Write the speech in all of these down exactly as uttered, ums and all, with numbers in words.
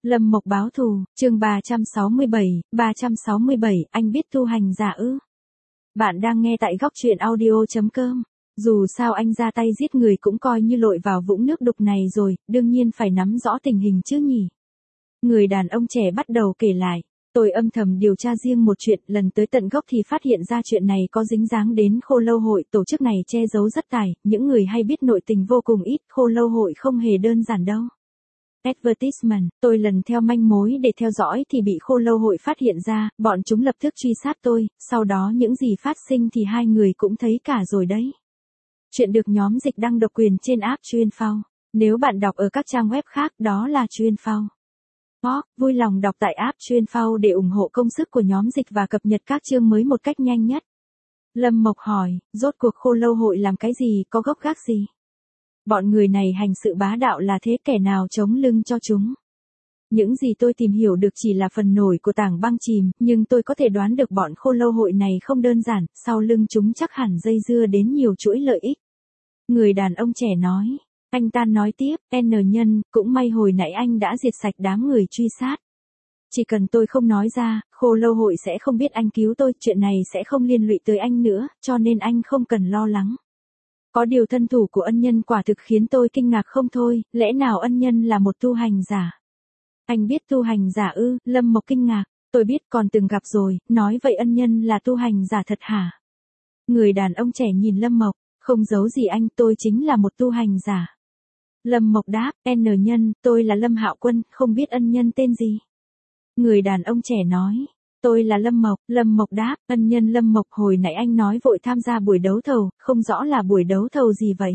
Lâm Mộc báo thù, chương ba trăm sáu mươi bảy, ba trăm sáu mươi bảy, anh biết tu hành giả ư? Bạn đang nghe tại góc truyện audio chấm com. Dù sao anh ra tay giết người cũng coi như lội vào vũng nước đục này rồi, đương nhiên phải nắm rõ tình hình chứ nhỉ. Người đàn ông trẻ bắt đầu kể lại. Tôi âm thầm điều tra riêng một chuyện, lần tới tận gốc thì phát hiện ra chuyện này có dính dáng đến Khô Lâu Hội, tổ chức này che giấu rất tài, những người hay biết nội tình vô cùng ít, Khô Lâu Hội không hề đơn giản đâu. Advertisement, tôi lần theo manh mối để theo dõi thì bị Khô Lâu Hội phát hiện ra, bọn chúng lập tức truy sát tôi, sau đó những gì phát sinh thì hai người cũng thấy cả rồi đấy. Chuyện được nhóm dịch đăng độc quyền trên app Chuyên.Phao. Nếu bạn đọc ở các trang web khác đó là Chuyên.Phao. Hoặc, vui lòng đọc tại app Chuyên.Phao để ủng hộ công sức của nhóm dịch và cập nhật các chương mới một cách nhanh nhất. Lâm Mộc hỏi, rốt cuộc Khô Lâu Hội làm cái gì, có gốc gác gì? Bọn người này hành sự bá đạo là thế, kẻ nào chống lưng cho chúng? Những gì tôi tìm hiểu được chỉ là phần nổi của tảng băng chìm, nhưng tôi có thể đoán được bọn Khô Lâu Hội này không đơn giản, sau lưng chúng chắc hẳn dây dưa đến nhiều chuỗi lợi ích. Người đàn ông trẻ nói. Anh ta nói tiếp, N nhân, cũng may hồi nãy anh đã diệt sạch đám người truy sát. Chỉ cần tôi không nói ra, Khô Lâu Hội sẽ không biết anh cứu tôi, chuyện này sẽ không liên lụy tới anh nữa, cho nên anh không cần lo lắng. Có điều thân thủ của ân nhân quả thực khiến tôi kinh ngạc không thôi, lẽ nào ân nhân là một tu hành giả? Anh biết tu hành giả ư? Lâm Mộc kinh ngạc, tôi biết, còn từng gặp rồi, nói vậy ân nhân là tu hành giả thật hả? Người đàn ông trẻ nhìn Lâm Mộc, không giấu gì anh, tôi chính là một tu hành giả. Lâm Mộc đáp, N nhân, tôi là Lâm Hạo Quân, không biết ân nhân tên gì? Người đàn ông trẻ nói, tôi là Lâm Mộc. Lâm Mộc đáp, ân nhân Lâm Mộc, hồi nãy anh nói vội tham gia buổi đấu thầu, không rõ là buổi đấu thầu gì vậy?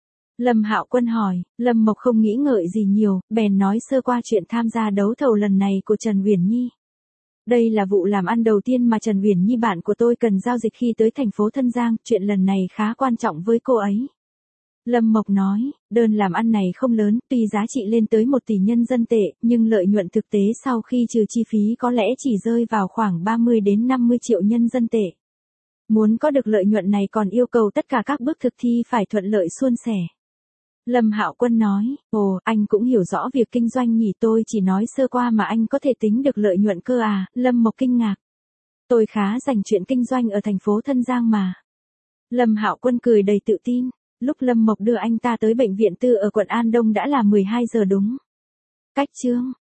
Lâm Hạo Quân hỏi. Lâm Mộc không nghĩ ngợi gì nhiều, bèn nói sơ qua chuyện tham gia đấu thầu lần này của Trần Uyển Nhi. Đây là vụ làm ăn đầu tiên mà Trần Uyển Nhi bạn của tôi cần giao dịch khi tới thành phố Thân Giang, chuyện lần này khá quan trọng với cô ấy. Lâm Mộc nói, đơn làm ăn này không lớn, tuy giá trị lên tới một tỷ nhân dân tệ, nhưng lợi nhuận thực tế sau khi trừ chi phí có lẽ chỉ rơi vào khoảng ba mươi đến năm mươi triệu nhân dân tệ. Muốn có được lợi nhuận này còn yêu cầu tất cả các bước thực thi phải thuận lợi suôn sẻ. Lâm Hạo Quân nói, ồ, anh cũng hiểu rõ việc kinh doanh nhỉ, tôi chỉ nói sơ qua mà anh có thể tính được lợi nhuận cơ à? Lâm Mộc kinh ngạc. Tôi khá rành chuyện kinh doanh ở thành phố Thân Giang mà. Lâm Hạo Quân cười đầy tự tin. Lúc Lâm Mộc đưa anh ta tới bệnh viện tư ở quận An Đông đã là mười hai giờ đúng. Cách chương